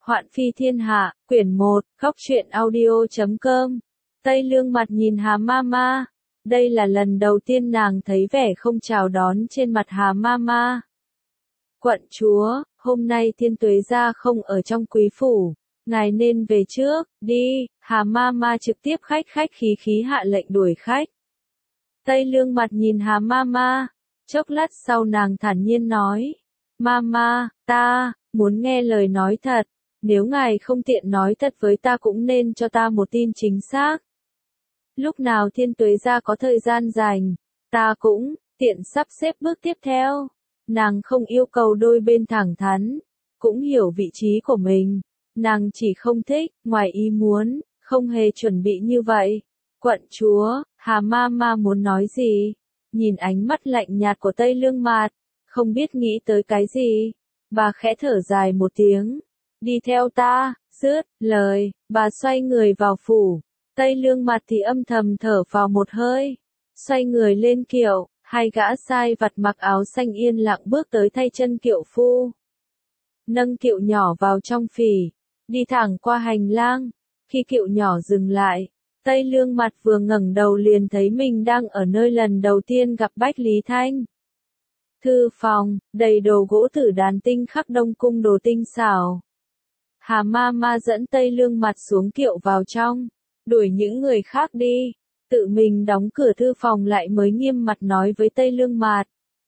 Hoạn phi thiên hạ, quyển 1, góc truyện audio.com. Tây Lương mặt nhìn Hà Mama. Đây là lần đầu tiên nàng thấy vẻ không chào đón trên mặt Hà Mama. Quận chúa, hôm nay Thiên Tuế gia không ở trong quý phủ, ngài nên về trước, đi. Hà Mama trực tiếp khách khí hạ lệnh đuổi khách. Tây Lương mặt nhìn Hà Mama, chốc lát sau nàng thản nhiên nói, Mama, ta muốn nghe lời nói thật, nếu ngài không tiện nói thật với ta cũng nên cho ta một tin chính xác. Lúc nào Thiên Tuế gia có thời gian rảnh, ta cũng tiện sắp xếp bước tiếp theo. Nàng không yêu cầu đôi bên thẳng thắn, cũng hiểu vị trí của mình. Nàng chỉ không thích, ngoài ý muốn, không hề chuẩn bị như vậy. Quận chúa, Hà Mama muốn nói gì? Nhìn ánh mắt lạnh nhạt của Tây Lương Mạt, không biết nghĩ tới cái gì. Bà khẽ thở dài một tiếng. Đi theo ta, dứt lời, bà xoay người vào phủ. Tây Lương Mạt thì âm thầm thở vào một hơi. Xoay người lên kiệu, hai gã sai vặt mặc áo xanh yên lặng bước tới thay chân kiệu phu. Nâng kiệu nhỏ vào trong phỉ, đi thẳng qua hành lang. Khi kiệu nhỏ dừng lại, Tây Lương Mạt vừa ngẩng đầu liền thấy mình đang ở nơi lần đầu tiên gặp Bách Lý Thanh. Thư phòng, đầy đồ gỗ tử đàn tinh khắc đông cung đồ tinh xảo. Hà Mama dẫn Tây Lương Mạt xuống kiệu vào trong, đuổi những người khác đi, tự mình đóng cửa thư phòng lại mới nghiêm mặt nói với Tây Lương Mạt.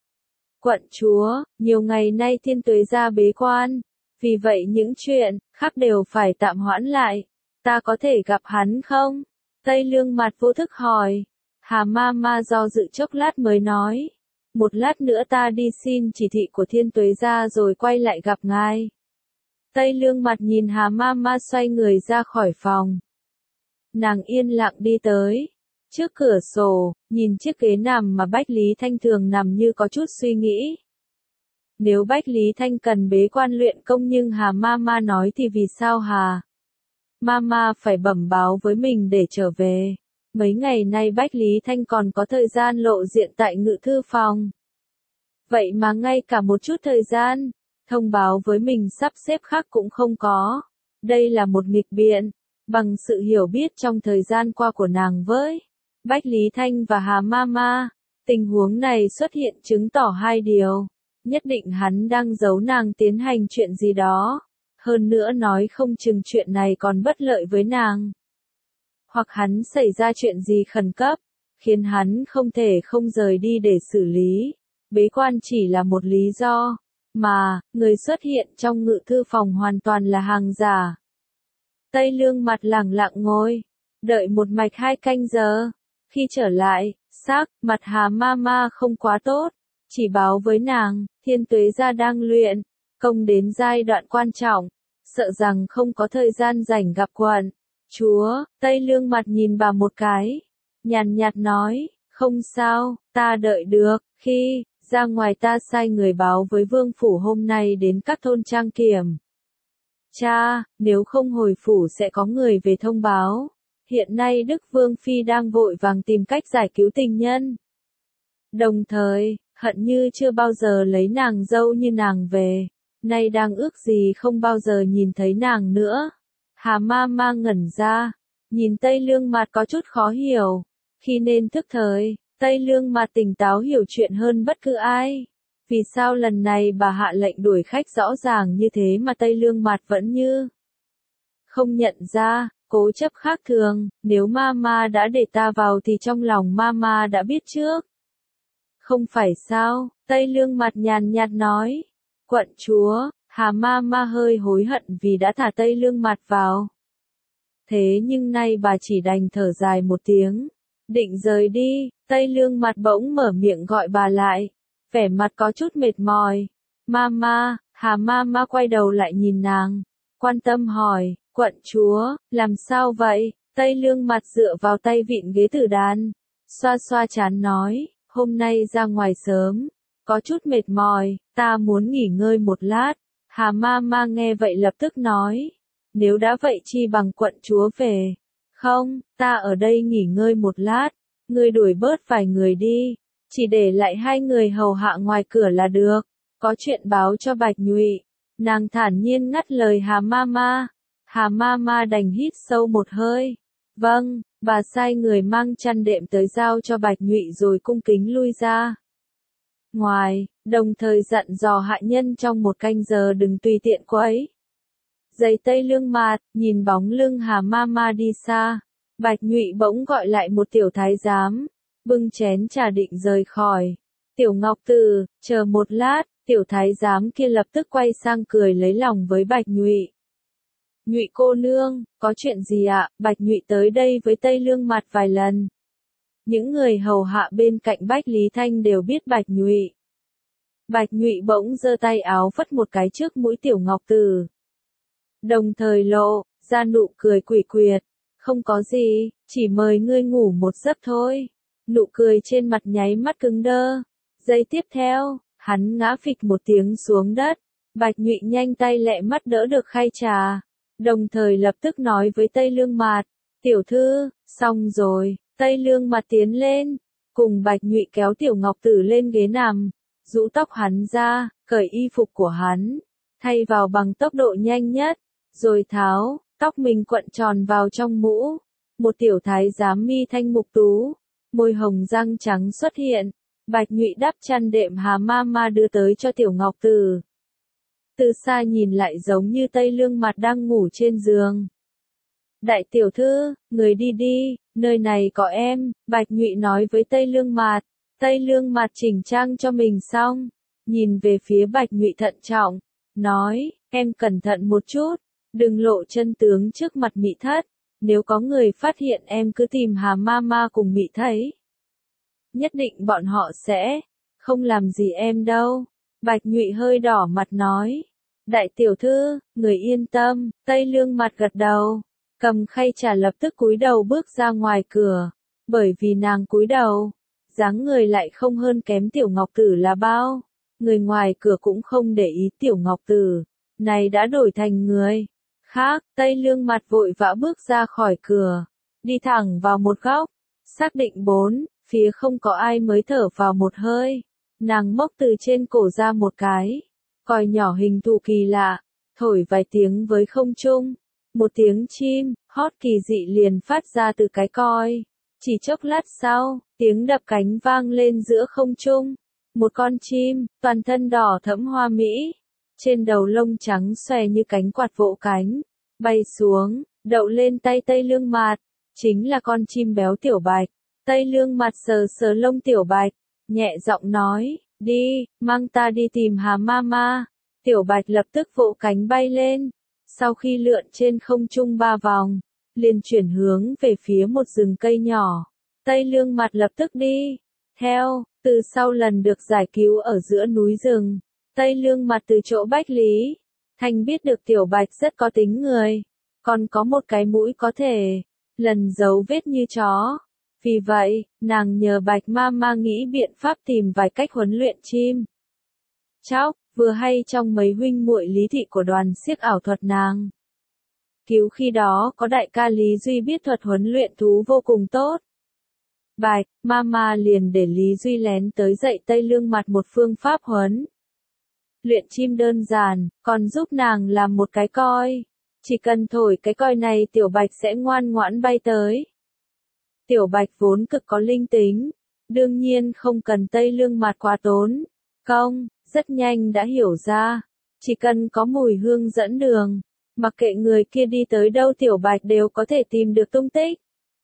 Quận chúa, nhiều ngày nay Thiên Tuế gia bế quan, vì vậy những chuyện khác đều phải tạm hoãn lại, ta có thể gặp hắn không? Tây Lương Mạt vô thức hỏi. Hà Mama do dự chốc lát mới nói, một lát nữa ta đi xin chỉ thị của Thiên Tuế gia rồi quay lại gặp ngài. Tây Lương Mạt nhìn Hà Mama xoay người ra khỏi phòng. Nàng yên lặng đi tới trước cửa sổ, nhìn chiếc ghế nằm mà Bách Lý Thanh thường nằm như có chút suy nghĩ. Nếu Bách Lý Thanh cần bế quan luyện công nhưng Hà Mama nói thì vì sao Hà Mama phải bẩm báo với mình để trở về? Mấy ngày nay Bách Lý Thanh còn có thời gian lộ diện tại ngự thư phòng. Vậy mà ngay cả một chút thời gian thông báo với mình sắp xếp khác cũng không có. Đây là một nghịch biện. Bằng sự hiểu biết trong thời gian qua của nàng với Bách Lý Thanh và Hà Mama, tình huống này xuất hiện chứng tỏ hai điều. Nhất định hắn đang giấu nàng tiến hành chuyện gì đó. Hơn nữa nói không chừng chuyện này còn bất lợi với nàng. Hoặc hắn xảy ra chuyện gì khẩn cấp, khiến hắn không thể không rời đi để xử lý. Bế quan chỉ là một lý do. Mà, người xuất hiện trong ngự thư phòng hoàn toàn là hàng giả. Tây Lương Mạt lẳng lặng ngồi, đợi một mạch 2 canh giờ. Khi trở lại, sắc mặt Hà Mama không quá tốt, chỉ báo với nàng, Thiên Tuế gia đang luyện công đến giai đoạn quan trọng, sợ rằng không có thời gian rảnh gặp quận chúa. Tây Lương Mạt nhìn bà một cái, nhàn nhạt nói, không sao, ta đợi được. Khi ra ngoài ta sai người báo với vương phủ hôm nay đến các thôn trang kiểm cha, nếu không hồi phủ sẽ có người về thông báo. Hiện nay Đức Vương Phi đang vội vàng tìm cách giải cứu tình nhân. Đồng thời, hận như chưa bao giờ lấy nàng dâu như nàng về, nay đang ước gì không bao giờ nhìn thấy nàng nữa. Hà Mama ngẩn ra, nhìn Tây Lương Mạt có chút khó hiểu. Khi nên thức thời, Tây Lương Mạt tỉnh táo hiểu chuyện hơn bất cứ ai. Vì sao lần này bà hạ lệnh đuổi khách rõ ràng như thế mà Tây Lương Mạt vẫn như không nhận ra, cố chấp khác thường, nếu Mama đã để ta vào thì trong lòng Mama đã biết trước. Không phải sao, Tây Lương Mạt nhàn nhạt nói. Quận chúa, Hà Mama hơi hối hận vì đã thả Tây Lương Mạt vào. Thế nhưng nay bà chỉ đành thở dài một tiếng, định rời đi. Tây Lương Mạt bỗng mở miệng gọi bà lại, vẻ mặt có chút mệt mỏi. Mama, Hà Mama quay đầu lại nhìn nàng, quan tâm hỏi, quận chúa, làm sao vậy? Tây Lương Mạt dựa vào tay vịn ghế tử đàn, xoa xoa trán nói, hôm nay ra ngoài sớm, có chút mệt mỏi, ta muốn nghỉ ngơi một lát. Hà Mama nghe vậy lập tức nói, nếu đã vậy chi bằng quận chúa về. Không, ta ở đây nghỉ ngơi một lát, ngươi đuổi bớt vài người đi, chỉ để lại 2 người hầu hạ ngoài cửa là được. Có chuyện báo cho Bạch Nhụy. Nàng thản nhiên ngắt lời Hà Mama. Hà Mama đành hít sâu một hơi. Vâng, bà sai người mang chăn đệm tới giao cho Bạch Nhụy rồi cung kính lui ra ngoài, đồng thời dặn dò hạ nhân trong một canh giờ đừng tùy tiện quấy giày Tây Lương Mạt. Nhìn bóng lưng Hà Mama đi xa, Bạch Nhụy bỗng gọi lại một tiểu thái giám, bưng chén trà định rời khỏi. Tiểu Ngọc Tử, chờ một lát. Tiểu thái giám kia lập tức quay sang cười lấy lòng với Bạch Nhụy. Nhụy cô nương, có chuyện gì ạ? Bạch Nhụy tới đây với Tây Lương Mạt vài lần. Những người hầu hạ bên cạnh Bách Lý Thanh đều biết Bạch Nhụy. Bạch Nhụy bỗng giơ tay áo phất một cái trước mũi Tiểu Ngọc Tử. Đồng thời lộ ra nụ cười quỷ quyệt. Không có gì, chỉ mời ngươi ngủ một giấc thôi. Nụ cười trên mặt nháy mắt cứng đơ. Giây tiếp theo, hắn ngã phịch một tiếng xuống đất. Bạch Nhụy nhanh tay lẹ mắt đỡ được khay trà, đồng thời lập tức nói với Tây Lương Mạt, tiểu thư, xong rồi. Tây Lương Mạt tiến lên, cùng Bạch Nhụy kéo Tiểu Ngọc Tử lên ghế nằm, rũ tóc hắn ra, cởi y phục của hắn, thay vào bằng tốc độ nhanh nhất, rồi tháo tóc mình quận tròn vào trong mũ. Một tiểu thái giám mi thanh mục tú, môi hồng răng trắng xuất hiện. Bạch Nhụy đắp chăn đệm Hà Mama đưa tới cho Tiểu Ngọc Tử. Từ xa nhìn lại giống như Tây Lương Mạt đang ngủ trên giường. Đại tiểu thư, người đi đi, nơi này có em. Bạch Nhụy nói với Tây Lương Mạt. Tây Lương Mạt chỉnh trang cho mình xong, nhìn về phía Bạch Nhụy thận trọng, nói, em cẩn thận một chút, đừng lộ chân tướng trước mặt Mị Thất. Nếu có người phát hiện em cứ tìm Hà Mama cùng Mị Thấy. Nhất định bọn họ sẽ không làm gì em đâu. Bạch Nhụy hơi đỏ mặt nói. Đại tiểu thư, người yên tâm. Tây Lương Mạt gật đầu, cầm khay trà lập tức cúi đầu bước ra ngoài cửa. Bởi vì nàng cúi đầu, dáng người lại không hơn kém Tiểu Ngọc Tử là bao. Người ngoài cửa cũng không để ý Tiểu Ngọc Tử này đã đổi thành người khác. Tây Lương Mạt vội vã bước ra khỏi cửa, đi thẳng vào một góc, xác định bốn phía không có ai mới thở vào một hơi. Nàng móc từ trên cổ ra một cái còi nhỏ hình thù kỳ lạ, thổi vài tiếng với không trung. Một tiếng chim hót kỳ dị liền phát ra từ cái còi. Chỉ chốc lát sau, tiếng đập cánh vang lên giữa không trung. Một con chim, toàn thân đỏ thẫm hoa mỹ, trên đầu lông trắng xòe như cánh quạt vỗ cánh, bay xuống, đậu lên tay Tây Lương Mạt. Chính là con chim béo Tiểu Bạch. Tây Lương Mạt sờ sờ lông Tiểu Bạch, nhẹ giọng nói, đi, mang ta đi tìm Hà Mama. Tiểu Bạch lập tức vỗ cánh bay lên, sau khi lượn trên không trung 3 vòng, liền chuyển hướng về phía một rừng cây nhỏ. Tây Lương Mạt lập tức đi theo. Từ sau lần được giải cứu ở giữa núi rừng, Tây Lương Mạt từ chỗ Bách Lý Thanh biết được Tiểu Bạch rất có tính người, còn có một cái mũi có thể lần dấu vết như chó. Vì vậy, nàng nhờ Bạch Mama nghĩ biện pháp tìm vài cách huấn luyện chim chóc, vừa hay trong mấy huynh muội Lý Thị của đoàn xiếc ảo thuật nàng cứu khi đó có đại ca Lý Duy biết thuật huấn luyện thú vô cùng tốt. Bạch Mama liền để Lý Duy lén tới dạy Tây Lương Mạt một phương pháp huấn luyện chim đơn giản, còn giúp nàng làm một cái còi. Chỉ cần thổi cái còi này Tiểu Bạch sẽ ngoan ngoãn bay tới. Tiểu Bạch vốn cực có linh tính, đương nhiên không cần Tây Lương Mạt quá tốn công, rất nhanh đã hiểu ra. Chỉ cần có mùi hương dẫn đường, mặc kệ người kia đi tới đâu Tiểu Bạch đều có thể tìm được tung tích.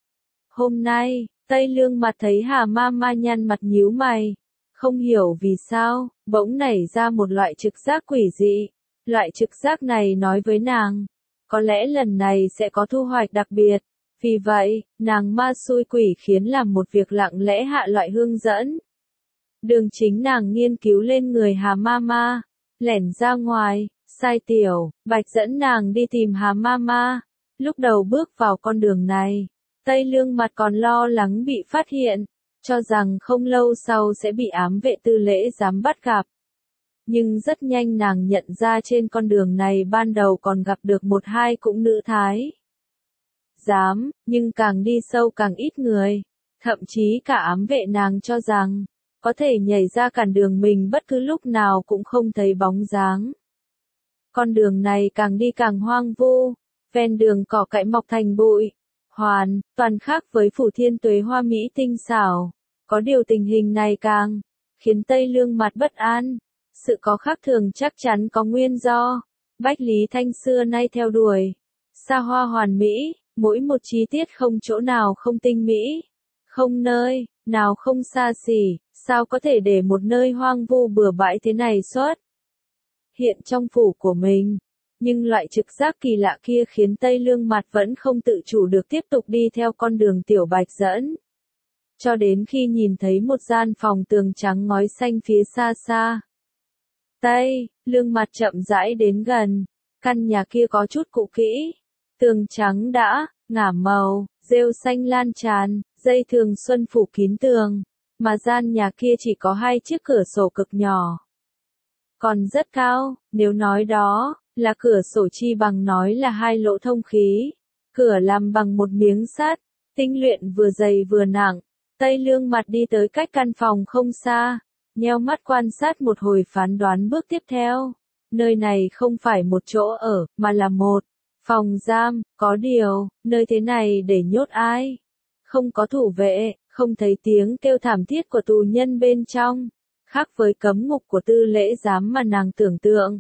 Hôm nay, Tây Lương Mạt thấy Hà Mama nhăn mặt nhíu mày, không hiểu vì sao, bỗng nảy ra một loại trực giác quỷ dị. Loại trực giác này nói với nàng, có lẽ lần này sẽ có thu hoạch đặc biệt. Vì vậy, nàng ma xui quỷ khiến làm một việc lặng lẽ hạ loại hương dẫn đường chính nàng nghiên cứu lên người Hà Mama, lẻn ra ngoài, sai Tiểu Bạch dẫn nàng đi tìm Hà Mama. Lúc đầu bước vào con đường này, Tây Lương Mạt còn lo lắng bị phát hiện, cho rằng không lâu sau sẽ bị ám vệ tư lễ giám bắt gặp. Nhưng rất nhanh nàng nhận ra trên con đường này ban đầu còn gặp được một hai cũng nữ thái giám, nhưng càng đi sâu càng ít người. Thậm chí cả ám vệ nàng cho rằng có thể nhảy ra cản đường mình bất cứ lúc nào cũng không thấy bóng dáng. Con đường này càng đi càng hoang vu, ven đường cỏ cải mọc thành bụi, hoàn toàn khác với Phủ Thiên Tuế hoa mỹ tinh xảo. Có điều tình hình này càng khiến Tây Lương mặt bất an. Sự có khác thường chắc chắn có nguyên do. Bách Lý Thanh xưa nay theo đuổi xa hoa hoàn mỹ, mỗi một chi tiết không chỗ nào không tinh mỹ, không nơi nào không xa xỉ, sao có thể để một nơi hoang vu bừa bãi thế này xuất hiện trong phủ của mình. Nhưng loại trực giác kỳ lạ kia khiến Tây Lương mặt vẫn không tự chủ được tiếp tục đi theo con đường Tiểu Bạch dẫn. Cho đến khi nhìn thấy một gian phòng tường trắng ngói xanh phía xa xa. Tây Lương mặt chậm rãi đến gần, căn nhà kia có chút cũ kỹ. Tường trắng đã ngả màu, rêu xanh lan tràn, dây thường xuân phủ kín tường, mà gian nhà kia chỉ có 2 chiếc cửa sổ cực nhỏ. Còn rất cao, nếu nói đó là cửa sổ chi bằng nói là 2 lỗ thông khí. Cửa làm bằng một miếng sắt, tinh luyện vừa dày vừa nặng. Tây Lương mặt đi tới cách căn phòng không xa, nheo mắt quan sát một hồi phán đoán bước tiếp theo. Nơi này không phải một chỗ ở, mà là một phòng giam, có điều, nơi thế này để nhốt ai? Không có thủ vệ, không thấy tiếng kêu thảm thiết của tù nhân bên trong, khác với cấm ngục của Tư Lễ Giám mà nàng tưởng tượng.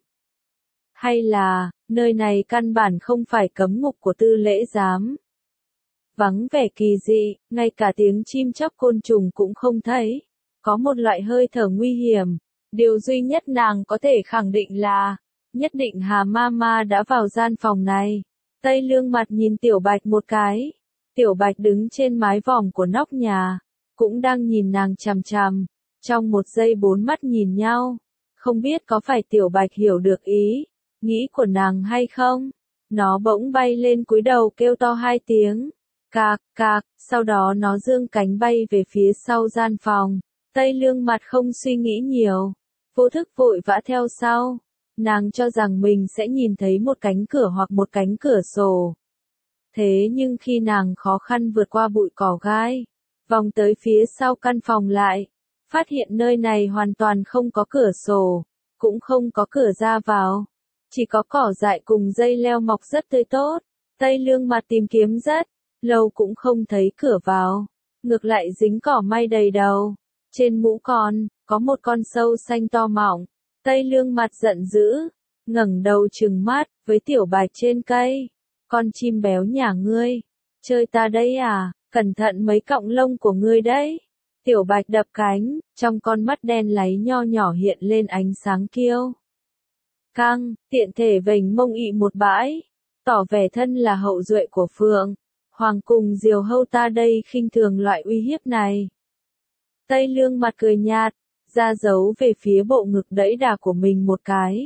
Hay là, nơi này căn bản không phải cấm ngục của Tư Lễ Giám. Vắng vẻ kỳ dị, ngay cả tiếng chim chóc côn trùng cũng không thấy. Có một loại hơi thở nguy hiểm. Điều duy nhất nàng có thể khẳng định là, nhất định Hà Mama đã vào gian phòng này. Tây Lương mặt nhìn Tiểu Bạch một cái. Tiểu Bạch đứng trên mái vòm của nóc nhà, cũng đang nhìn nàng chằm chằm. Trong một giây 4 mắt nhìn nhau. Không biết có phải Tiểu Bạch hiểu được ý nghĩ của nàng hay không? Nó bỗng bay lên cúi đầu kêu to 2 tiếng. Cạc, cạc, sau đó nó dương cánh bay về phía sau gian phòng. Tây Lương mặt không suy nghĩ nhiều, vô thức vội vã theo sau. Nàng cho rằng mình sẽ nhìn thấy một cánh cửa hoặc một cánh cửa sổ. Thế nhưng khi nàng khó khăn vượt qua bụi cỏ gai, vòng tới phía sau căn phòng lại, phát hiện nơi này hoàn toàn không có cửa sổ, cũng không có cửa ra vào. Chỉ có cỏ dại cùng dây leo mọc rất tươi tốt. Tây Lương mặt tìm kiếm rất lâu cũng không thấy cửa vào. Ngược lại dính cỏ may đầy đầu. Trên mũ có một con sâu xanh to mọng. Tây Lương mặt giận dữ, ngẩng đầu trừng mắt với Tiểu Bạch trên cây. Con chim béo nhà ngươi, chơi ta đấy à, cẩn thận mấy cọng lông của ngươi đấy. Tiểu Bạch đập cánh, trong con mắt đen láy nho nhỏ hiện lên ánh sáng kiêu căng, tiện thể vểnh mông ị một bãi, tỏ vẻ thân là hậu duệ của Phượng Hoàng cùng Diều Hâu ta đây khinh thường loại uy hiếp này. Tây Lương mặt cười nhạt, ra dấu về phía bộ ngực đẫy đà của mình một cái.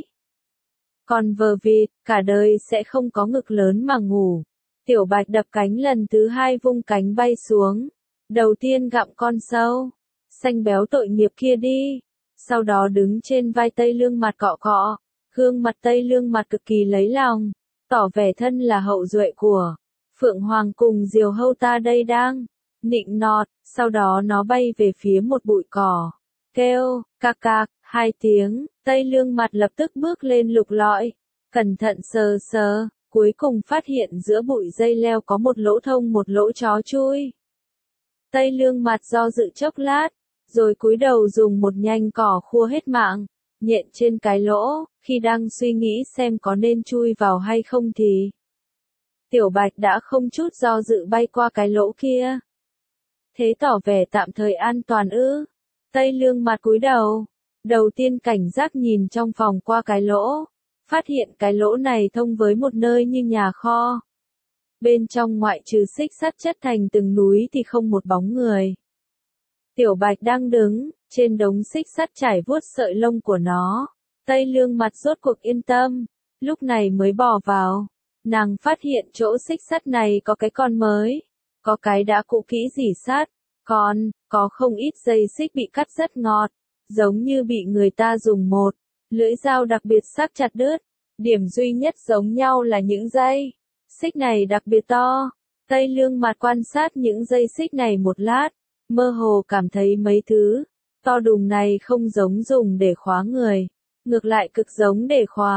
Còn vờ vịt, cả đời sẽ không có ngực lớn mà ngủ. Tiểu Bạch đập cánh lần thứ 2 vung cánh bay xuống. Đầu tiên gặm con sâu xanh béo tội nghiệp kia đi. Sau đó đứng trên vai Tây Lương mặt cọ cọ. Gương mặt Tây Lương mặt cực kỳ lấy lòng, tỏ vẻ thân là hậu duệ của Phượng Hoàng cùng Diều Hâu ta đây đang nịnh nọt. Sau đó nó bay về phía một bụi cỏ, kêu cạc cạc 2 tiếng. Tây Lương mặt lập tức bước lên lục lọi, cẩn thận sờ sờ, cuối cùng phát hiện giữa bụi dây leo có một lỗ thông, một lỗ chó chui. Tây Lương mặt do dự chốc lát, rồi cúi đầu dùng một nhành cỏ khua hết mạng, nhện trên cái lỗ. Khi đang suy nghĩ xem có nên chui vào hay không thì Tiểu Bạch đã không chút do dự bay qua cái lỗ kia. Thế tỏ vẻ tạm thời an toàn ư? Tây Lương mặt cúi đầu, đầu tiên cảnh giác nhìn trong phòng qua cái lỗ, phát hiện cái lỗ này thông với một nơi như nhà kho. Bên trong ngoại trừ xích sắt chất thành từng núi thì không một bóng người. Tiểu Bạch đang đứng trên đống xích sắt trải vuốt sợi lông của nó. Tây Lương mặt rốt cuộc yên tâm, lúc này mới bò vào. Nàng phát hiện chỗ xích sắt này có cái con mới, có cái đã cũ kỹ rỉ sắt, còn có không ít dây xích bị cắt rất ngọt, giống như bị người ta dùng một lưỡi dao đặc biệt sắc chặt đứt. Điểm duy nhất giống nhau là những dây xích này đặc biệt to. Tây Lương mặt quan sát những dây xích này một lát, mơ hồ cảm thấy mấy thứ to đùng này không giống dùng để khóa người, ngược lại cực giống để khóa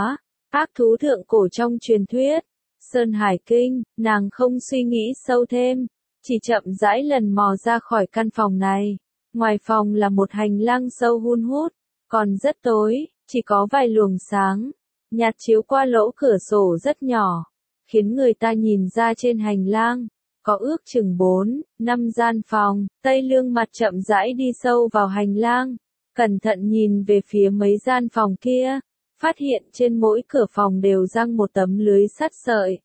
Ác thú thượng cổ trong truyền thuyết, Sơn Hải Kinh, nàng không suy nghĩ sâu thêm, chỉ chậm rãi lần mò ra khỏi căn phòng này. Ngoài phòng là một hành lang sâu hun hút, còn rất tối, chỉ có vài luồng sáng, nhạt chiếu qua lỗ cửa sổ rất nhỏ, khiến người ta nhìn ra trên hành lang, có ước chừng 4, 5 gian phòng. Tây Lương mặt chậm rãi đi sâu vào hành lang, cẩn thận nhìn về phía mấy gian phòng kia, phát hiện trên mỗi cửa phòng đều giăng một tấm lưới sắt sợi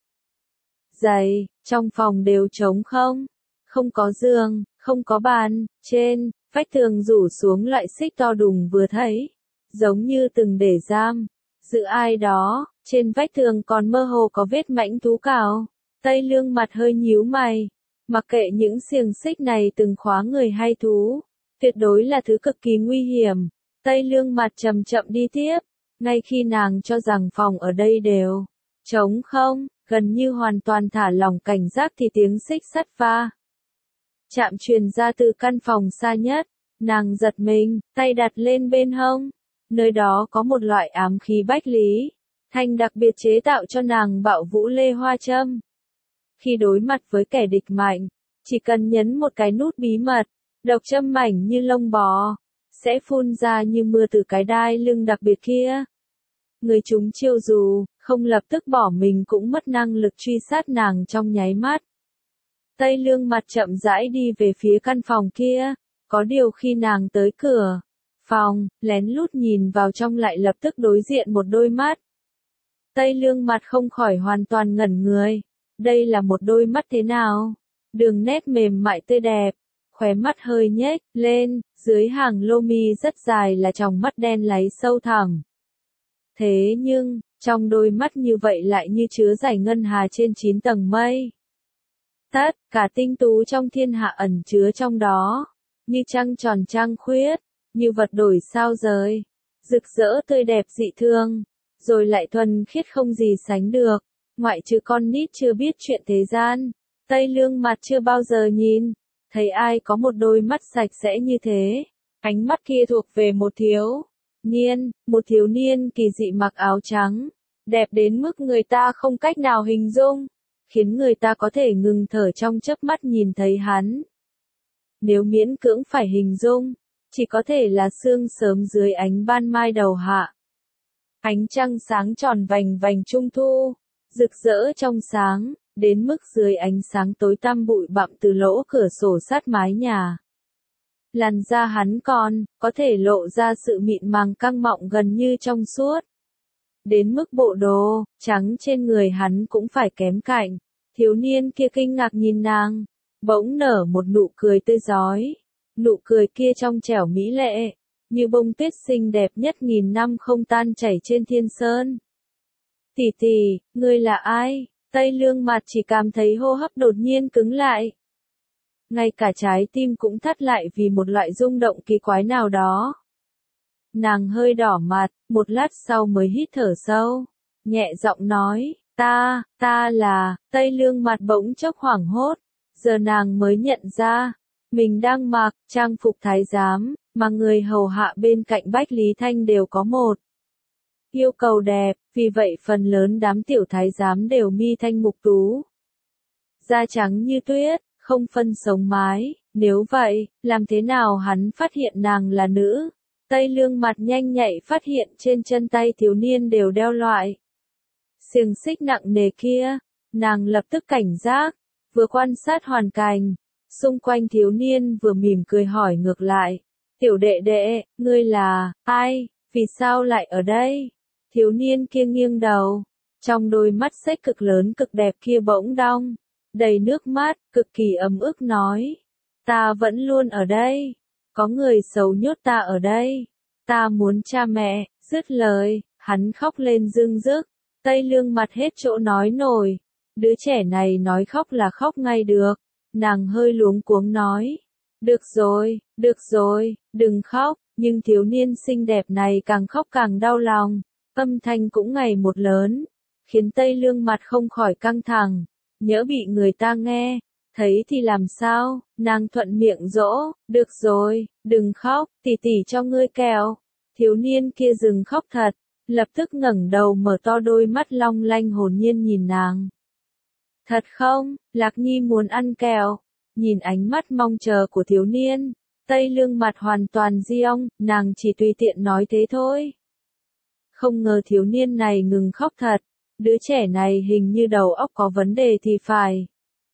dày, trong phòng đều trống không, không có giường, không có bàn, trên vách tường rủ xuống loại xích to đùng vừa thấy, giống như từng để giam giữ ai đó, trên vách tường còn mơ hồ có vết mãnh thú cào. Tây Lương mặt hơi nhíu mày, mặc kệ những xiềng xích này từng khóa người hay thú, tuyệt đối là thứ cực kỳ nguy hiểm. Tây Lương mặt chậm chậm đi tiếp, ngay khi nàng cho rằng phòng ở đây đều trống không, gần như hoàn toàn thả lỏng cảnh giác thì tiếng xích sắt va chạm truyền ra từ căn phòng xa nhất. Nàng giật mình, tay đặt lên bên hông. Nơi đó có một loại ám khí bách lý, thanh đặc biệt chế tạo cho nàng bạo vũ lê hoa châm. Khi đối mặt với kẻ địch mạnh, chỉ cần nhấn một cái nút bí mật, độc châm mảnh như lông bò, sẽ phun ra như mưa từ cái đai lưng đặc biệt kia. Người chúng chiêu dù không lập tức bỏ mình cũng mất năng lực truy sát nàng trong nháy mắt. Tây Lương mặt chậm rãi đi về phía căn phòng kia, có điều khi nàng tới cửa phòng, lén lút nhìn vào trong lại lập tức đối diện một đôi mắt. Tây Lương mặt không khỏi hoàn toàn ngẩn người, đây là một đôi mắt thế nào? Đường nét mềm mại tươi đẹp, khóe mắt hơi nhếch lên, dưới hàng lô mi rất dài là tròng mắt đen láy sâu thẳm. Thế nhưng, trong đôi mắt như vậy lại như chứa dải ngân hà trên 9 tầng mây. Tất cả tinh tú trong thiên hạ ẩn chứa trong đó, như trăng tròn trăng khuyết, như vật đổi sao rời, rực rỡ tươi đẹp dị thương, rồi lại thuần khiết không gì sánh được, ngoại trừ con nít chưa biết chuyện thế gian. Tây Lương mặt chưa bao giờ nhìn thấy ai có một đôi mắt sạch sẽ như thế. Ánh mắt kia thuộc về một thiếu niên kỳ dị mặc áo trắng, đẹp đến mức người ta không cách nào hình dung, khiến người ta có thể ngừng thở trong chớp mắt nhìn thấy hắn. Nếu miễn cưỡng phải hình dung, chỉ có thể là sương sớm dưới ánh ban mai đầu hạ. Ánh trăng sáng tròn vành vành trung thu, rực rỡ trong sáng, đến mức dưới ánh sáng tối tăm bụi bặm từ lỗ cửa sổ sát mái nhà. Làn da hắn còn có thể lộ ra sự mịn màng căng mọng gần như trong suốt. Đến mức bộ đồ trắng trên người hắn cũng phải kém cạnh. Thiếu niên kia kinh ngạc nhìn nàng, bỗng nở một nụ cười tươi rói. Nụ cười kia trong trẻo mỹ lệ, như bông tuyết xinh đẹp nhất nghìn năm không tan chảy trên thiên sơn. Tỷ tỷ, ngươi là ai? Tây Lương mặt chỉ cảm thấy hô hấp đột nhiên cứng lại. Ngay cả trái tim cũng thắt lại vì một loại rung động kỳ quái nào đó. Nàng hơi đỏ mặt, một lát sau mới hít thở sâu, nhẹ giọng nói, ta là. Tây Lương mặt bỗng chốc hoảng hốt, giờ nàng mới nhận ra, mình đang mặc trang phục thái giám, mà người hầu hạ bên cạnh Bách Lý Thanh đều có một yêu cầu đẹp, vì vậy phần lớn đám tiểu thái giám đều mi thanh mục tú. Da trắng như tuyết, không phân sống mái, nếu vậy, làm thế nào hắn phát hiện nàng là nữ? Tây Lương mặt nhanh nhạy phát hiện trên chân tay thiếu niên đều đeo loại xiềng xích nặng nề kia, nàng lập tức cảnh giác, vừa quan sát hoàn cảnh, xung quanh thiếu niên vừa mỉm cười hỏi ngược lại, tiểu đệ đệ, ngươi là ai, vì sao lại ở đây? Thiếu niên kia nghiêng đầu, trong đôi mắt xếch cực lớn cực đẹp kia bỗng đong đầy nước mắt, cực kỳ ấm ức nói, ta vẫn luôn ở đây, có người xấu nhốt ta ở đây, ta muốn cha mẹ. Dứt lời, hắn khóc lên rưng rức. Tây Lương mặt hết chỗ nói nổi, đứa trẻ này nói khóc là khóc ngay được. Nàng hơi luống cuống nói, được rồi, đừng khóc, nhưng thiếu niên xinh đẹp này càng khóc càng đau lòng, âm thanh cũng ngày một lớn, khiến Tây Lương mặt không khỏi căng thẳng, nhỡ bị người ta nghe, thấy thì làm sao? Nàng thuận miệng dỗ, được rồi, đừng khóc, tỷ tỷ cho ngươi kẹo. Thiếu niên kia dừng khóc thật, lập tức ngẩng đầu mở to đôi mắt long lanh hồn nhiên nhìn nàng. Thật không, Lạc Nhi muốn ăn kẹo. Nhìn ánh mắt mong chờ của thiếu niên, Tây Lương mặt hoàn toàn diong, nàng chỉ tùy tiện nói thế thôi. Không ngờ thiếu niên này ngừng khóc thật, đứa trẻ này hình như đầu óc có vấn đề thì phải.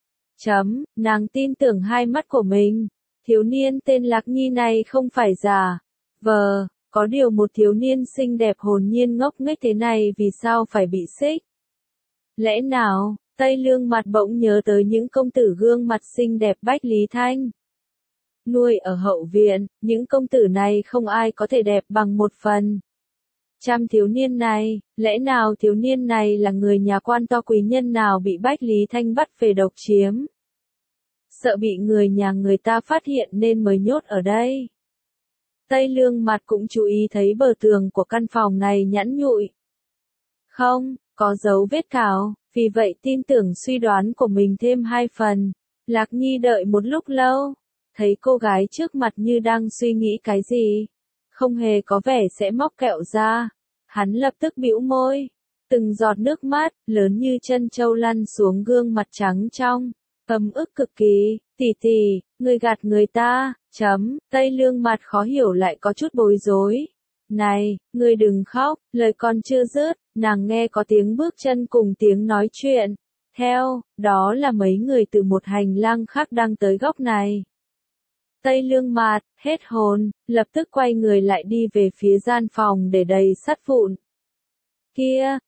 Nàng tin tưởng hai mắt của mình, thiếu niên tên Lạc Nhi này không phải giả vờ, có điều một thiếu niên xinh đẹp hồn nhiên ngốc nghếch thế này vì sao phải bị xích? Lẽ nào, Tây Lương mặt bỗng nhớ tới những công tử gương mặt xinh đẹp Bách Lý Thanh. Nuôi ở hậu viện, những công tử này không ai có thể đẹp bằng một phần. Thiếu niên này, lẽ nào thiếu niên này là người nhà quan to quý nhân nào bị Bách Lý Thanh bắt về độc chiếm? Sợ bị người nhà người ta phát hiện nên mới nhốt ở đây. Tây Lương mặt cũng chú ý thấy bờ tường của căn phòng này nhẵn nhụi. Không, có dấu vết cào, vì vậy tin tưởng suy đoán của mình thêm 2 phần. Lạc Nhi đợi một lúc lâu, thấy cô gái trước mặt như đang suy nghĩ cái gì. Không hề có vẻ sẽ móc kẹo ra. Hắn lập tức bĩu môi. Từng giọt nước mắt, lớn như chân trâu lăn xuống gương mặt trắng trong. Ấm ức cực kỳ, tỷ, người gạt người ta, Tây Lương mặt khó hiểu lại có chút bối rối. Này, người đừng khóc, lời còn chưa dứt, nàng nghe có tiếng bước chân cùng tiếng nói chuyện. Theo, đó là mấy người từ một hành lang khác đang tới góc này. Tây Lương mặt, hết hồn, lập tức quay người lại đi về phía gian phòng để đầy sắt vụn. Kia,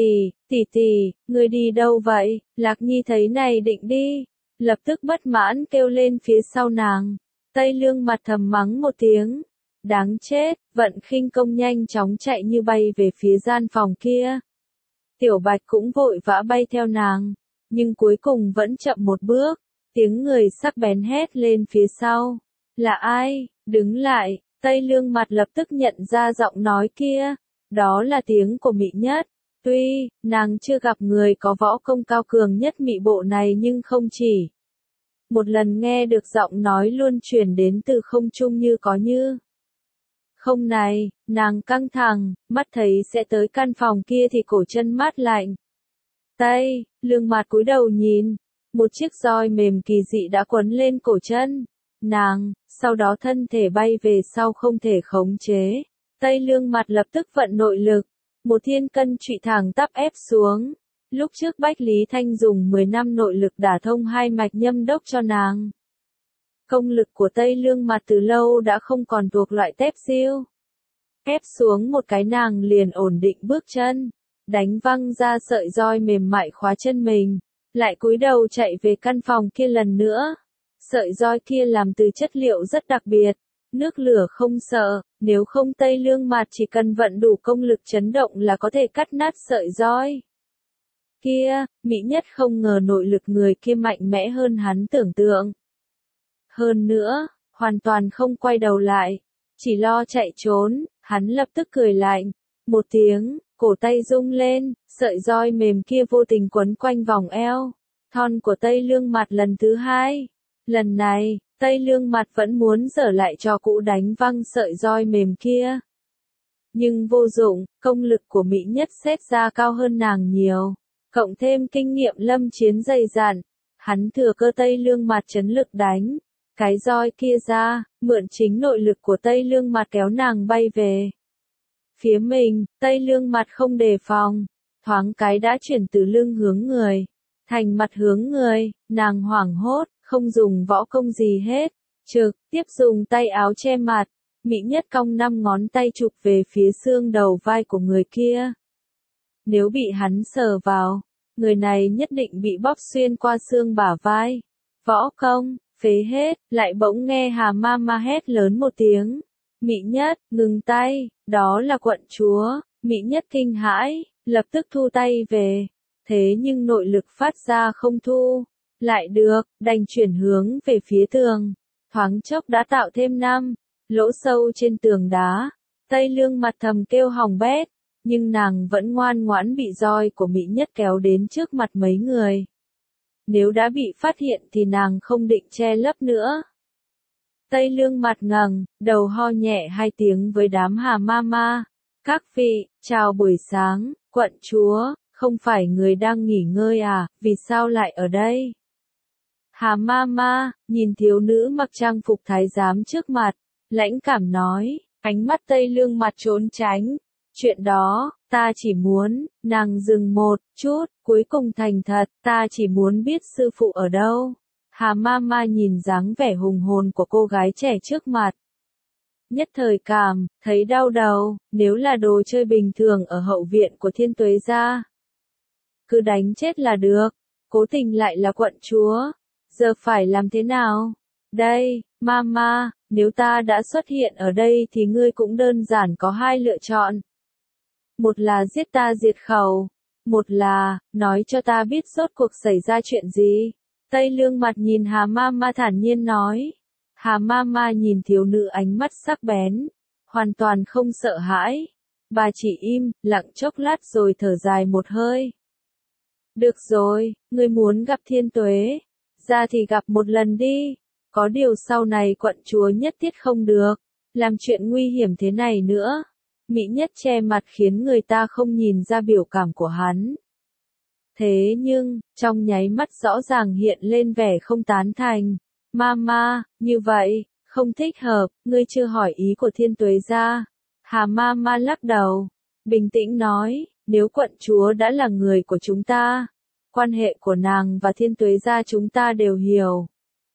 tỷ, người đi đâu vậy? Lạc Nhi thấy này định đi, lập tức bất mãn kêu lên phía sau nàng. Tây Lương mặt thầm mắng một tiếng. Đáng chết, vận khinh công nhanh chóng chạy như bay về phía gian phòng kia. Tiểu Bạch cũng vội vã bay theo nàng, nhưng cuối cùng vẫn chậm một bước. Tiếng người sắc bén hét lên phía sau. Là ai? Đứng lại, Tây Lương mặt lập tức nhận ra giọng nói kia. Đó là tiếng của Mị Nhất. Tuy, nàng chưa gặp người có võ công cao cường nhất Mị bộ này nhưng không chỉ một lần nghe được giọng nói luôn truyền đến từ không trung như có như. Không này, nàng căng thẳng, mắt thấy sẽ tới căn phòng kia thì cổ chân mát lạnh. Tây Lương mặt cúi đầu nhìn, một chiếc roi mềm kỳ dị đã quấn lên cổ chân nàng, sau đó thân thể bay về sau không thể khống chế. Tây Lương mặt lập tức vận nội lực, một thiên cân trụy thẳng tắp ép xuống. Lúc trước Bách Lý Thanh dùng 10 năm nội lực đả thông 2 mạch nhâm đốc cho nàng. Công lực của Tây Lương mặt từ lâu đã không còn thuộc loại tép siêu. Ép xuống một cái nàng liền ổn định bước chân, đánh văng ra sợi roi mềm mại khóa chân mình, lại cúi đầu chạy về căn phòng kia lần nữa. Sợi roi kia làm từ chất liệu rất đặc biệt, nước lửa không sợ, nếu không Tây Lương mặt chỉ cần vận đủ công lực chấn động là có thể cắt nát sợi roi. Kia, Mị Nhất không ngờ nội lực người kia mạnh mẽ hơn hắn tưởng tượng. Hơn nữa, hoàn toàn không quay đầu lại, chỉ lo chạy trốn, hắn lập tức cười lạnh. Một tiếng, cổ tay rung lên, sợi roi mềm kia vô tình quấn quanh vòng eo. Thon của Tây Lương mặt lần thứ 2. Lần này, Tây Lương mặt vẫn muốn dở lại trò cũ đánh văng sợi roi mềm kia. Nhưng vô dụng, công lực của Mị Nhất xét ra cao hơn nàng nhiều. Cộng thêm kinh nghiệm lâm chiến dày dặn, hắn thừa cơ Tây Lương mặt chấn lực đánh. Cái roi kia ra, mượn chính nội lực của Tây Lương mặt kéo nàng bay về. Phía mình, Tây Lương mặt không đề phòng, thoáng cái đã chuyển từ lưng hướng người, thành mặt hướng người, nàng hoảng hốt, không dùng võ công gì hết, trực tiếp dùng tay áo che mặt, Mị Nhất cong 5 ngón tay chụp về phía xương đầu vai của người kia. Nếu bị hắn sờ vào, người này nhất định bị bóp xuyên qua xương bả vai. Võ công, phế hết, lại bỗng nghe Hà Ma hét lớn một tiếng. Mị Nhất, ngừng tay, đó là quận chúa. Mị Nhất kinh hãi, lập tức thu tay về. Thế nhưng nội lực phát ra không thu lại được, đành chuyển hướng về phía tường. Thoáng chốc đã tạo thêm 5 lỗ sâu trên tường đá. Tây Lương mặt thầm kêu hỏng bét, nhưng nàng vẫn ngoan ngoãn bị roi của Mị Nhất kéo đến trước mặt mấy người. Nếu đã bị phát hiện thì nàng không định che lấp nữa. Tây Lương mặt ngẩng, đầu ho nhẹ 2 tiếng với đám Hà Ma. Các vị, chào buổi sáng, quận chúa, không phải người đang nghỉ ngơi à, vì sao lại ở đây? Hà Mama, nhìn thiếu nữ mặc trang phục thái giám trước mặt, lãnh cảm nói, ánh mắt Tây Lương Mặt trốn tránh. Chuyện đó, ta chỉ muốn, nàng dừng một chút, cuối cùng thành thật, ta chỉ muốn biết sư phụ ở đâu. Hà Mama nhìn dáng vẻ hùng hồn của cô gái trẻ trước mặt. Nhất thời cảm, thấy đau đầu, nếu là đồ chơi bình thường ở hậu viện của Thiên Tuế gia. Cứ đánh chết là được, cố tình lại là quận chúa. Giờ phải làm thế nào? Đây, Mama, nếu ta đã xuất hiện ở đây thì ngươi cũng đơn giản có hai lựa chọn. Một là giết ta diệt khẩu, một là, nói cho ta biết rốt cuộc xảy ra chuyện gì. Tây Lương Mặt nhìn Hà Mama thản nhiên nói. Hà Mama nhìn thiếu nữ ánh mắt sắc bén, hoàn toàn không sợ hãi. Bà chỉ im, lặng chốc lát rồi thở dài một hơi. Được rồi, ngươi muốn gặp Thiên Tuế, ra thì gặp một lần đi. Có điều sau này quận chúa nhất thiết không được, làm chuyện nguy hiểm thế này nữa. Mỹ Nhất che mặt khiến người ta không nhìn ra biểu cảm của hắn. Thế nhưng, trong nháy mắt rõ ràng hiện lên vẻ không tán thành. Mama, như vậy, không thích hợp, ngươi chưa hỏi ý của Thiên Tuế gia. Hà Mama lắc đầu, bình tĩnh nói, nếu quận chúa đã là người của chúng ta, quan hệ của nàng và Thiên Tuế gia chúng ta đều hiểu.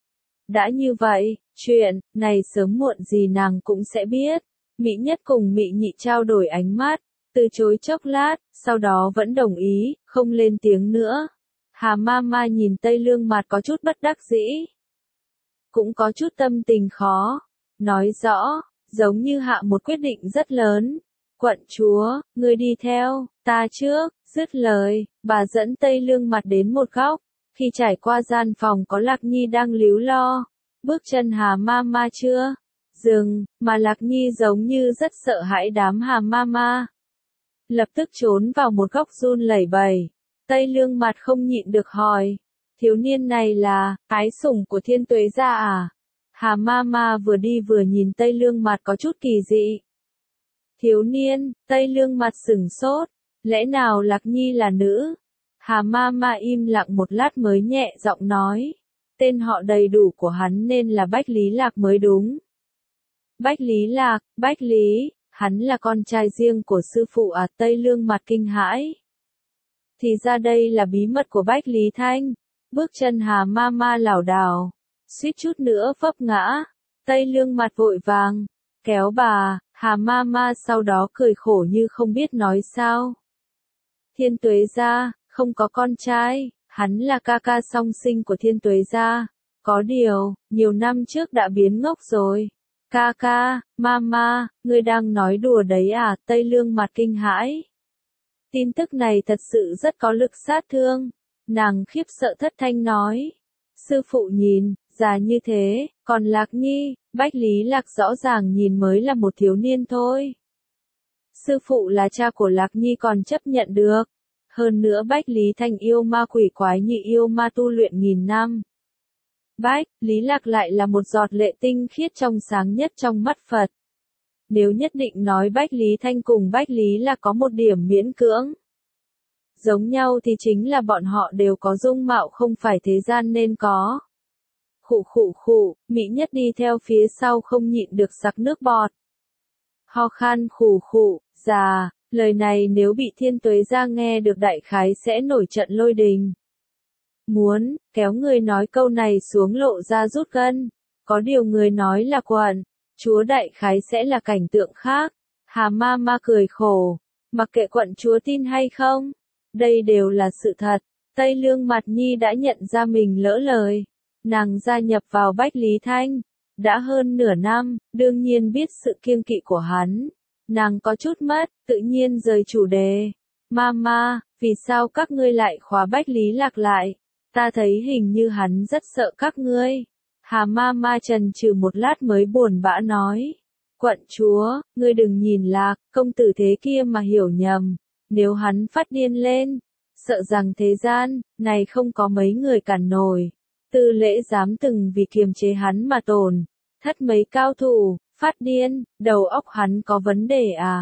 Đã như vậy, chuyện này sớm muộn gì nàng cũng sẽ biết. Mỹ Nhất cùng Mỹ Nhị trao đổi ánh mắt, từ chối chốc lát, sau đó vẫn đồng ý, không lên tiếng nữa. Hà Mama nhìn Tây Lương Mặt có chút bất đắc dĩ, cũng có chút tâm tình khó, nói rõ, giống như hạ một quyết định rất lớn. Quận chúa, ngươi đi theo, ta trước, dứt lời, bà dẫn Tây Lương Mặt đến một góc, khi trải qua gian phòng có Lạc Nhi đang líu lo, bước chân Hà Mama chưa dừng, mà Lạc Nhi giống như rất sợ hãi đám Hà Mama. Lập tức trốn vào một góc run lẩy bẩy. Tây Lương Mặt không nhịn được hỏi, thiếu niên này là ái sủng của Thiên Tuế gia à? Hà Mama vừa đi vừa nhìn Tây Lương Mặt có chút kỳ dị. Thiếu niên, Tây Lương Mặt sửng sốt, lẽ nào Lạc Nhi là nữ? Hà Mama im lặng một lát mới nhẹ giọng nói, tên họ đầy đủ của hắn nên là Bách Lý Lạc mới đúng. Bách Lý Lạc, Bách Lý, hắn là con trai riêng của sư phụ à? Tây Lương Mặt kinh hãi. Thì ra đây là bí mật của Bách Lý Thanh. Bước chân Hà Mama lảo đảo, suýt chút nữa vấp ngã. Tây Lương Mặt vội vàng kéo bà. Hà Mama sau đó cười khổ như không biết nói sao. Thiên Tuế gia không có con trai, hắn là ca ca song sinh của Thiên Tuế gia. Có điều, nhiều năm trước đã biến ngốc rồi. Ca ca, Mama, ngươi đang nói đùa đấy à? Tây Lương Mặt kinh hãi. Tin tức này thật sự rất có lực sát thương. Nàng khiếp sợ thất thanh nói. Sư phụ nhìn, già như thế, còn Lạc Nhi, Bách Lý Lạc rõ ràng nhìn mới là một thiếu niên thôi. Sư phụ là cha của Lạc Nhi còn chấp nhận được. Hơn nữa Bách Lý Thanh yêu ma quỷ quái như yêu ma tu luyện nghìn năm. Bách Lý Lạc lại là một giọt lệ tinh khiết trong sáng nhất trong mắt Phật. Nếu nhất định nói Bách Lý Thanh cùng Bách Lý Lạc có một điểm miễn cưỡng giống nhau thì chính là bọn họ đều có dung mạo không phải thế gian nên có. Khụ khụ khụ, Mỹ Nhất đi theo phía sau không nhịn được sặc nước bọt. Ho khan khụ khụ, già, lời này nếu bị Thiên Tuế gia nghe được đại khái sẽ nổi trận lôi đình. Muốn, kéo người nói câu này xuống lộ ra rút gân. Có điều người nói là quận chúa đại khái sẽ là cảnh tượng khác. Hà Mama cười khổ, mặc kệ quận chúa tin hay không, đây đều là sự thật. Tây Lương Mặt Nhi đã nhận ra mình lỡ lời. Nàng gia nhập vào Bách Lý Thanh đã hơn nửa năm, đương nhiên biết sự kiêng kỵ của hắn. Nàng có chút mất, tự nhiên rời chủ đề. Mama, vì sao các ngươi lại khóa Bách Lý Lạc lại? Ta thấy hình như hắn rất sợ các ngươi. Hà Mama chần chừ một lát mới buồn bã nói. Quận chúa, ngươi đừng nhìn Lạc, công tử thế kia mà hiểu nhầm. Nếu hắn phát điên lên, sợ rằng thế gian này không có mấy người cản nổi. Tư Lễ dám từng vì kiềm chế hắn mà tổn thất mấy cao thủ, phát điên, đầu óc hắn có vấn đề à?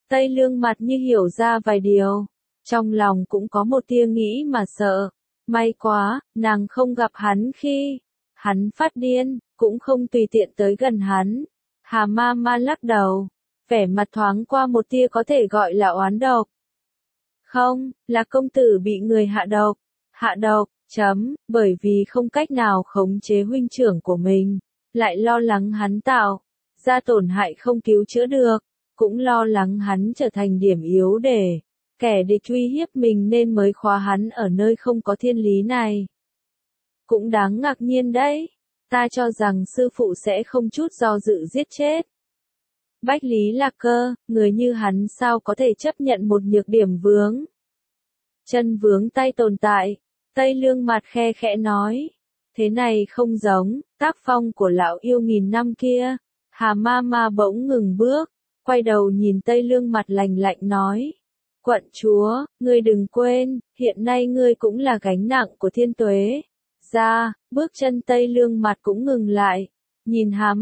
Tây Lương mặt như hiểu ra vài điều. Trong lòng cũng có một tia nghĩ mà sợ. May quá, nàng không gặp hắn khi hắn phát điên, cũng không tùy tiện tới gần hắn. Hà ma ma lắc đầu, vẻ mặt thoáng qua một tia có thể gọi là oán độc. Không, là công tử bị người hạ độc. Hạ độc, bởi vì không cách nào khống chế huynh trưởng của mình, lại lo lắng hắn tạo ra tổn hại không cứu chữa được, cũng lo lắng hắn trở thành điểm yếu để kẻ địch uy hiếp mình nên mới khóa hắn ở nơi không có thiên lý này. Cũng đáng ngạc nhiên đấy, ta cho rằng sư phụ sẽ không chút do dự giết chết Bách Lý Lạc Cơ, người như hắn sao có thể chấp nhận một nhược điểm vướng chân vướng tay tồn tại. Tây Lương mặt khe khẽ nói, thế này không giống tác phong của lão yêu nghìn năm kia. Hà ma ma bỗng ngừng bước, quay đầu nhìn Tây Lương mặt lạnh lạnh nói, quận chúa, ngươi đừng quên, hiện nay ngươi cũng là gánh nặng của Thiên Tuế. Bước chân Tây Lương mặt cũng ngừng lại, nhìn Hà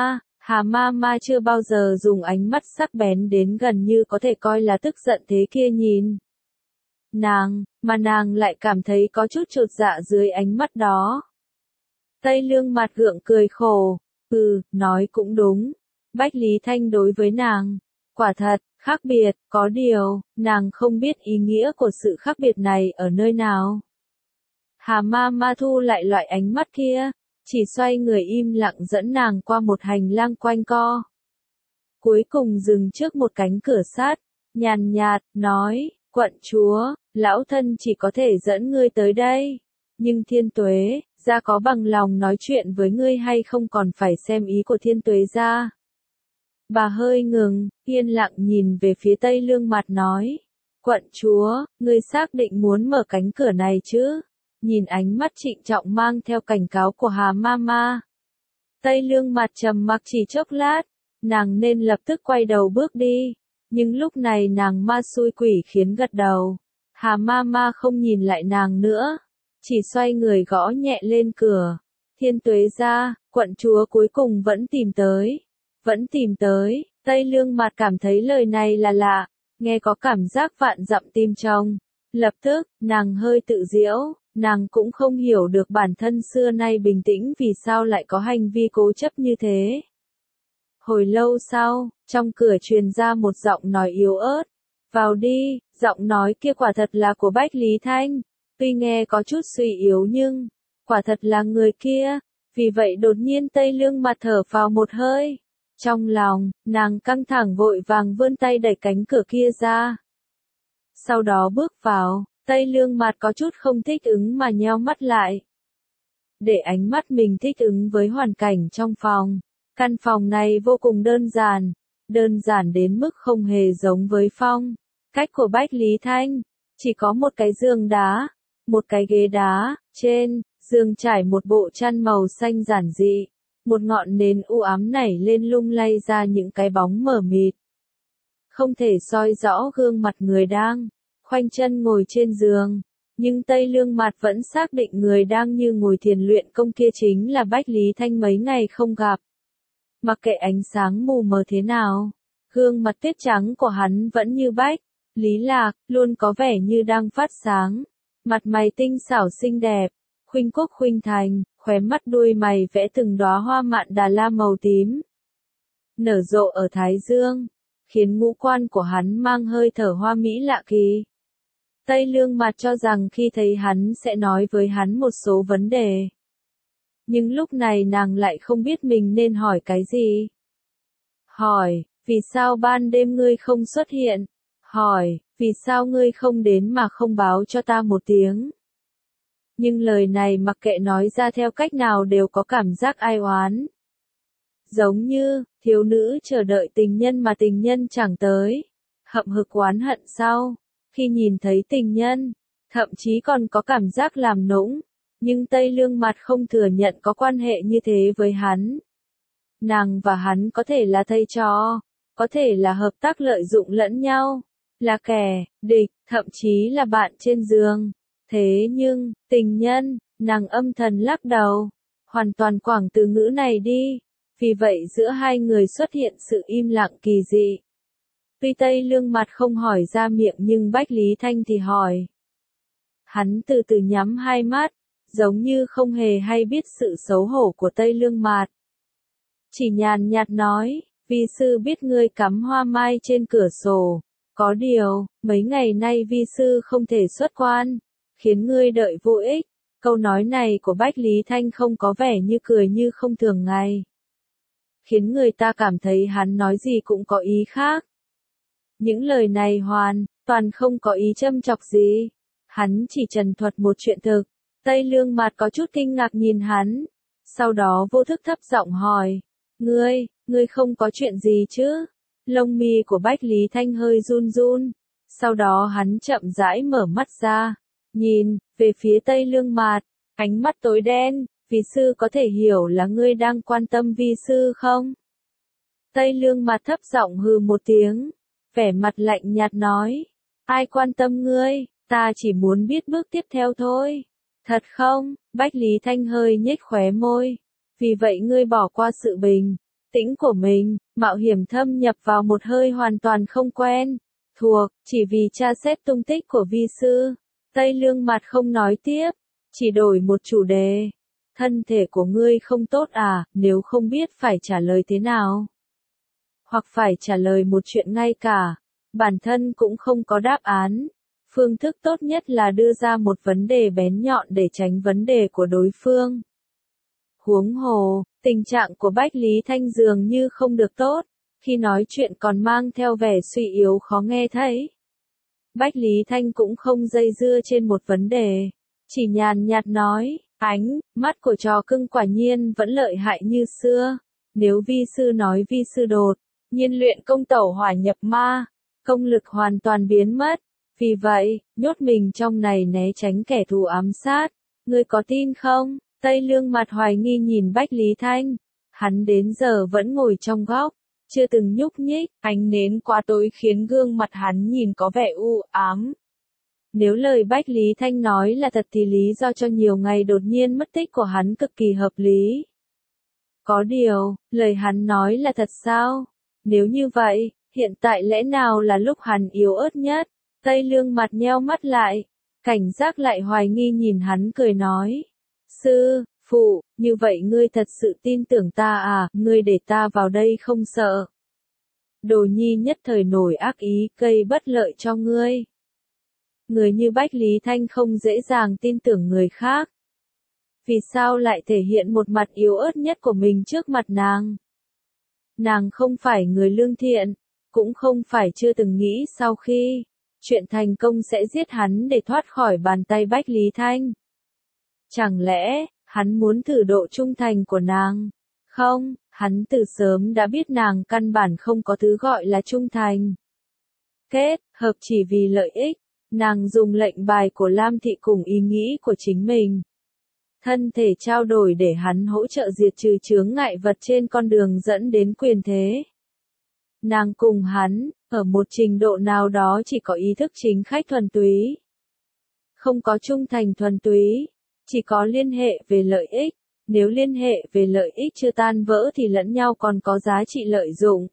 ma ma chưa bao giờ dùng ánh mắt sắc bén đến gần như có thể coi là tức giận thế kia nhìn nàng, mà nàng lại cảm thấy có chút chột dạ dưới ánh mắt đó. Tây Lương mặt gượng cười khổ, nói cũng đúng, Bách Lý Thanh đối với nàng, quả thật, khác biệt, có điều, nàng không biết ý nghĩa của sự khác biệt này ở nơi nào. Hà ma ma thu lại loại ánh mắt kia, chỉ xoay người im lặng dẫn nàng qua một hành lang quanh co. Cuối cùng dừng trước một cánh cửa sắt, nhàn nhạt, nói, quận chúa, lão thân chỉ có thể dẫn ngươi tới đây. Nhưng Thiên Tuế, gia có bằng lòng nói chuyện với ngươi hay không còn phải xem ý của Thiên Tuế gia. Bà hơi ngừng, yên lặng nhìn về phía Tây Lương mặt nói, quận chúa, ngươi xác định muốn mở cánh cửa này chứ? Nhìn ánh mắt trịnh trọng mang theo cảnh cáo của Hà ma ma. Tây Lương mặt trầm mặc chỉ chốc lát, nàng nên lập tức quay đầu bước đi, nhưng lúc này nàng ma xui quỷ khiến gật đầu. Hà ma ma không nhìn lại nàng nữa, chỉ xoay người gõ nhẹ lên cửa. Thiên Tuế gia, quận chúa cuối cùng vẫn tìm tới. Tây Lương mặt cảm thấy lời này là lạ, nghe có cảm giác vạn dặm tim trong. Lập tức, nàng hơi tự giễu, nàng cũng không hiểu được bản thân xưa nay bình tĩnh vì sao lại có hành vi cố chấp như thế. Hồi lâu sau, trong cửa truyền ra một giọng nói yếu ớt. Vào đi, giọng nói kia quả thật là của Bách Lý Thanh. Tuy nghe có chút suy yếu nhưng, quả thật là người kia. Vì vậy đột nhiên Tây Lương mặt thở phào một hơi. Trong lòng, nàng căng thẳng vội vàng vươn tay đẩy cánh cửa kia ra. Sau đó bước vào, Tây Lương mặt có chút không thích ứng mà nheo mắt lại. Để ánh mắt mình thích ứng với hoàn cảnh trong phòng. Căn phòng này vô cùng đơn giản đến mức không hề giống với phong cách của Bách Lý Thanh. Chỉ có một cái giường đá, một cái ghế đá, trên giường trải một bộ chăn màu xanh giản dị. Một ngọn nến u ám nảy lên lung lay ra những cái bóng mờ mịt. Không thể soi rõ gương mặt người đang khoanh chân ngồi trên giường, nhưng Tây Lương mặt vẫn xác định người đang như ngồi thiền luyện công kia chính là Bách Lý Thanh mấy ngày không gặp. Mặc kệ ánh sáng mù mờ thế nào, gương mặt tuyết trắng của hắn vẫn như Bách Lý Lạc, luôn có vẻ như đang phát sáng. Mặt mày tinh xảo xinh đẹp, khuynh quốc khuynh thành, khóe mắt đuôi mày vẽ từng đóa hoa mạn đà la màu tím. Nở rộ ở thái dương, khiến ngũ quan của hắn mang hơi thở hoa mỹ lạ kỳ. Tây Lương mặt cho rằng khi thấy hắn sẽ nói với hắn một số vấn đề. Nhưng lúc này nàng lại không biết mình nên hỏi cái gì. Hỏi, vì sao ban đêm ngươi không xuất hiện? Hỏi, vì sao ngươi không đến mà không báo cho ta một tiếng? Nhưng lời này mặc kệ nói ra theo cách nào đều có cảm giác ai oán. Giống như, thiếu nữ chờ đợi tình nhân mà tình nhân chẳng tới. Hậm hực oán hận sau, khi nhìn thấy tình nhân, thậm chí còn có cảm giác làm nũng. Nhưng Tây Lương mặt không thừa nhận có quan hệ như thế với hắn. Nàng và hắn có thể là thầy trò, có thể là hợp tác lợi dụng lẫn nhau, là kẻ địch, thậm chí là bạn trên giường. Thế nhưng, tình nhân, nàng âm thầm lắc đầu, hoàn toàn quẳng từ ngữ này đi. Vì vậy giữa hai người xuất hiện sự im lặng kỳ dị. Tuy Tây Lương Mặt không hỏi ra miệng nhưng Bách Lý Thanh thì hỏi. Hắn từ từ nhắm hai mắt, giống như không hề hay biết sự xấu hổ của Tây Lương Mạt. Chỉ nhàn nhạt nói, vi sư biết ngươi cắm hoa mai trên cửa sổ, có điều, mấy ngày nay vi sư không thể xuất quan, khiến ngươi đợi vô ích. Câu nói này của Bách Lý Thanh không có vẻ như cười như không thường ngày, khiến người ta cảm thấy hắn nói gì cũng có ý khác. Những lời này hoàn toàn không có ý châm chọc gì, hắn chỉ trần thuật một chuyện thực. Tây Lương Mạt có chút kinh ngạc nhìn hắn, sau đó vô thức thấp giọng hỏi, ngươi không có chuyện gì chứ? Lông mi của Bách Lý Thanh hơi run run, sau đó hắn chậm rãi mở mắt ra, nhìn về phía Tây Lương Mạt, ánh mắt tối đen, vi sư có thể hiểu là ngươi đang quan tâm vi sư không? Tây Lương Mạt thấp giọng hừ một tiếng, vẻ mặt lạnh nhạt nói, ai quan tâm ngươi, ta chỉ muốn biết bước tiếp theo thôi. Thật không? Bách Lý Thanh hơi nhếch khóe môi. Vì vậy ngươi bỏ qua sự bình tĩnh của mình, mạo hiểm thâm nhập vào một hơi hoàn toàn không quen thuộc, chỉ vì tra xét tung tích của vi sư. Tây Lương Mạt không nói tiếp, chỉ đổi một chủ đề. Thân thể của ngươi không tốt à, nếu không biết phải trả lời thế nào. Hoặc phải trả lời một chuyện ngay cả, bản thân cũng không có đáp án. Phương thức tốt nhất là đưa ra một vấn đề bén nhọn để tránh vấn đề của đối phương. Huống hồ, tình trạng của Bách Lý Thanh dường như không được tốt, khi nói chuyện còn mang theo vẻ suy yếu khó nghe thấy. Bách Lý Thanh cũng không dây dưa trên một vấn đề, chỉ nhàn nhạt nói, ánh mắt của trò cưng quả nhiên vẫn lợi hại như xưa. Nếu vi sư nói vi sư đột nhiên luyện công tẩu hỏa nhập ma, công lực hoàn toàn biến mất. Vì vậy, nhốt mình trong này né tránh kẻ thù ám sát. Ngươi có tin không? Tây Lương Mặt hoài nghi nhìn Bách Lý Thanh. Hắn đến giờ vẫn ngồi trong góc, chưa từng nhúc nhích, ánh nến quá tối khiến gương mặt hắn nhìn có vẻ u ám. Nếu lời Bách Lý Thanh nói là thật thì lý do cho nhiều ngày đột nhiên mất tích của hắn cực kỳ hợp lý. Có điều, lời hắn nói là thật sao? Nếu như vậy, hiện tại lẽ nào là lúc hắn yếu ớt nhất? Tây Lương Mặt nheo mắt lại, cảnh giác lại hoài nghi nhìn hắn cười nói. Sư, phụ, như vậy ngươi thật sự tin tưởng ta à, ngươi để ta vào đây không sợ. Đồ nhi nhất thời nổi ác ý, gây bất lợi cho ngươi. Người như Bách Lý Thanh không dễ dàng tin tưởng người khác. Vì sao lại thể hiện một mặt yếu ớt nhất của mình trước mặt nàng? Nàng không phải người lương thiện, cũng không phải chưa từng nghĩ sau khi chuyện thành công sẽ giết hắn để thoát khỏi bàn tay Bách Lý Thanh. Chẳng lẽ, hắn muốn thử độ trung thành của nàng? Không, hắn từ sớm đã biết nàng căn bản không có thứ gọi là trung thành. Kết hợp chỉ vì lợi ích, nàng dùng lệnh bài của Lam Thị cùng ý nghĩ của chính mình. Thân thể trao đổi để hắn hỗ trợ diệt trừ chướng ngại vật trên con đường dẫn đến quyền thế. Nàng cùng hắn, ở một trình độ nào đó chỉ có ý thức chính khách thuần túy. Không có trung thành thuần túy, chỉ có liên hệ về lợi ích. Nếu liên hệ về lợi ích chưa tan vỡ thì lẫn nhau còn có giá trị lợi dụng.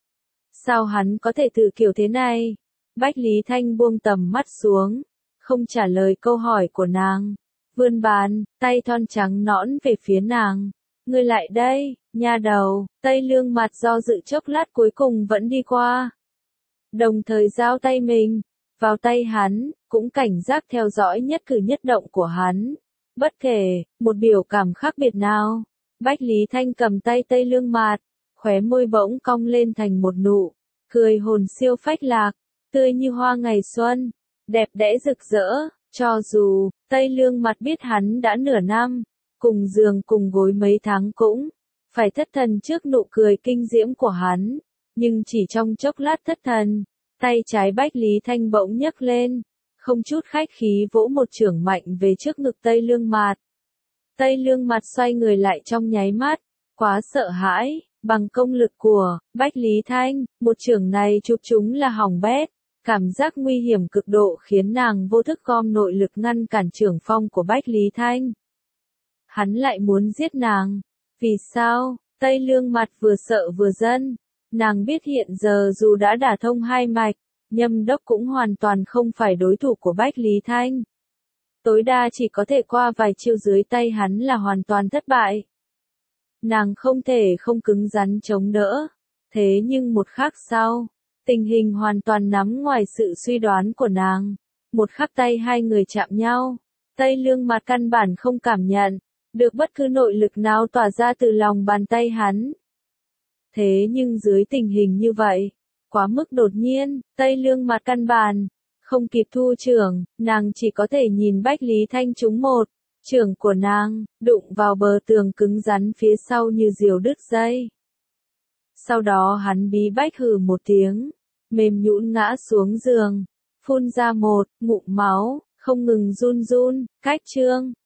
Sao hắn có thể thử kiểu thế này? Bách Lý Thanh buông tầm mắt xuống, không trả lời câu hỏi của nàng. Vươn bàn tay thon trắng nõn về phía nàng. Ngươi lại đây, nha đầu. Tây Lương Mặt do dự chốc lát cuối cùng vẫn đi qua. Đồng thời giao tay mình vào tay hắn, cũng cảnh giác theo dõi nhất cử nhất động của hắn. Bất kể một biểu cảm khác biệt nào, Bách Lý Thanh cầm tay Tây Lương Mạt, khóe môi bỗng cong lên thành một nụ cười hồn siêu phách lạc, tươi như hoa ngày xuân, đẹp đẽ rực rỡ. Cho dù Tây Lương Mặt biết hắn đã nửa năm cùng giường cùng gối mấy tháng cũng phải thất thần trước nụ cười kinh diễm của hắn, nhưng chỉ trong chốc lát thất thần, tay trái Bách Lý Thanh bỗng nhấc lên, không chút khách khí vỗ một chưởng mạnh về trước ngực Tây Lương Mạt. Tây Lương Mạt xoay người lại trong nháy mắt, quá sợ hãi, bằng công lực của Bách Lý Thanh, một chưởng này chụp chúng là hỏng bét. Cảm giác nguy hiểm cực độ khiến nàng vô thức gom nội lực ngăn cản chưởng phong của Bách Lý Thanh. Hắn lại muốn giết nàng. Vì sao? Tây Lương Mặt vừa sợ vừa giận. Nàng biết hiện giờ dù đã đả thông hai mạch, Nhâm Đốc cũng hoàn toàn không phải đối thủ của Bách Lý Thanh. Tối đa chỉ có thể qua vài chiêu dưới tay hắn là hoàn toàn thất bại. Nàng không thể không cứng rắn chống đỡ. Thế nhưng một khắc sau, tình hình hoàn toàn nằm ngoài sự suy đoán của nàng. Một khắc tay hai người chạm nhau, Tây Lương Mặt căn bản không cảm nhận được bất cứ nội lực nào tỏa ra từ lòng bàn tay hắn. Thế nhưng dưới tình hình như vậy, quá mức đột nhiên, Tây Lương Mặt căn bản không kịp thu trưởng, nàng chỉ có thể nhìn Bách Lý Thanh trúng một chưởng của nàng, đụng vào bờ tường cứng rắn phía sau như diều đứt dây. Sau đó hắn bí bách hừ một tiếng, mềm nhũn ngã xuống giường, phun ra một ngụm máu, không ngừng run run, cách trương.